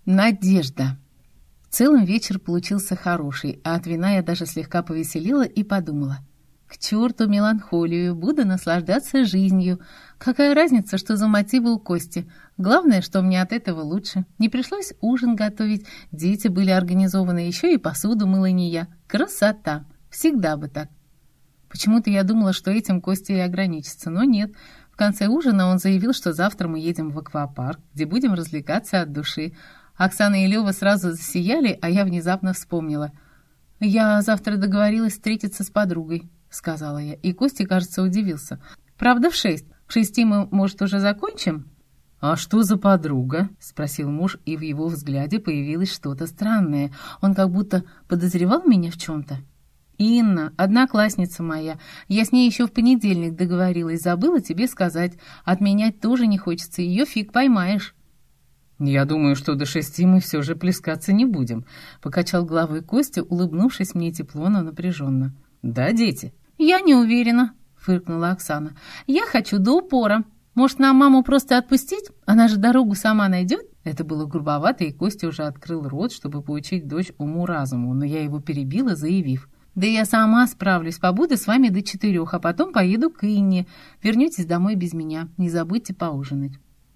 Надежда. В целом вечер получился хороший, а от вина я даже слегка повеселила и подумала. К черту меланхолию, буду наслаждаться жизнью. Какая разница, что за мотивы у Кости? Главное, что мне от этого лучше. Не пришлось ужин готовить, дети были организованы, еще и посуду мыла не я. Красота! Всегда бы так. Почему-то я думала, что этим Костя и ограничится, но нет. В конце ужина он заявил, что завтра мы едем в аквапарк, где будем развлекаться от души. Оксана и Лёва сразу засияли, а я внезапно вспомнила. «Я завтра договорилась встретиться с подругой», — сказала я, и Костя, кажется, удивился. «Правда, в 6? В 6 мы, может, уже закончим?» «А что за подруга?» — спросил муж, и в его взгляде появилось что-то странное. Он как будто подозревал меня в чем-то. «Инна, одноклассница моя. Я с ней еще в понедельник договорилась, забыла тебе сказать. Отменять тоже не хочется, ее фиг поймаешь». «Я думаю, что до 6 мы все же плескаться не будем», — покачал головой Костя, улыбнувшись мне тепло, но напряженно. «Да, дети?» «Я не уверена», — фыркнула Оксана. «Я хочу до упора. Может, нам маму просто отпустить? Она же дорогу сама найдет?» Это было грубовато, и Костя уже открыл рот, чтобы поучить дочь уму-разуму, но я его перебила, заявив. «Да я сама справлюсь, побуду с вами до 4, а потом поеду к Инне. Вернетесь домой без меня. Не забудьте поужинать».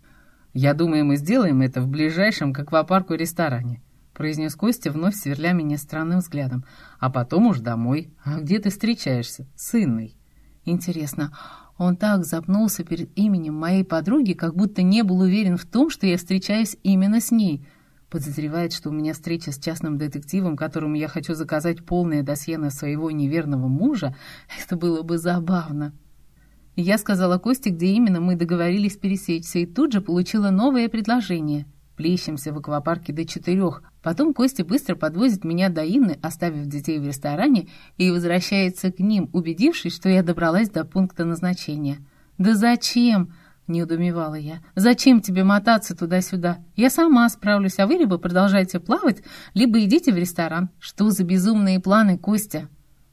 «Я думаю, мы сделаем это в ближайшем к аквапарку ресторане», — произнес Костя, вновь сверля меня странным взглядом. «А потом уж домой. А где ты встречаешься? С Инной». Интересно, он так запнулся перед именем моей подруги, как будто не был уверен в том, что я встречаюсь именно с ней. Подозревает, что у меня встреча с частным детективом, которому я хочу заказать полное досье на своего неверного мужа. Это было бы забавно. Я сказала Косте, где именно мы договорились пересечься, и тут же получила новое предложение. Плещемся в аквапарке до 4. Потом Костя быстро подвозит меня до Инны, оставив детей в ресторане, и возвращается к ним, убедившись, что я добралась до пункта назначения. «Да зачем?» — недоумевала я. «Зачем тебе мотаться туда-сюда? Я сама справлюсь, а вы либо продолжайте плавать, либо идите в ресторан. Что за безумные планы, Костя?»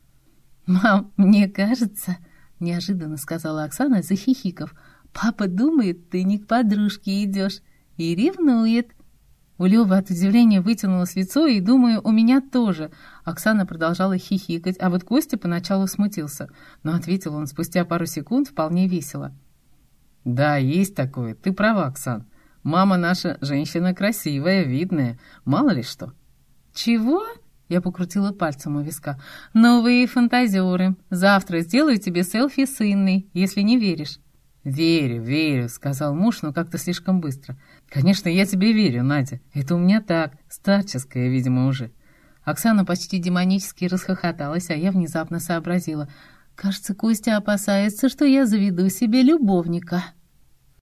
«Мам, мне кажется...» — неожиданно сказала Оксана, захихикав. «Папа думает, ты не к подружке идешь и ревнует». У Лёвы от удивления вытянулось лицо, и, думаю, у меня тоже. Оксана продолжала хихикать, а вот Костя поначалу смутился, но ответил он спустя пару секунд вполне весело. «Да, есть такое. Ты права, Оксан. Мама наша женщина красивая, видная. Мало ли что». «Чего?» Я покрутила пальцем у виска. «Новые фантазеры. Завтра сделаю тебе селфи с Инной, если не веришь». «Верю, верю», — сказал муж, но как-то слишком быстро. «Конечно, я тебе верю, Надя. Это у меня так, старческое, видимо, уже». Оксана почти демонически расхохоталась, а я внезапно сообразила. «Кажется, Костя опасается, что я заведу себе любовника».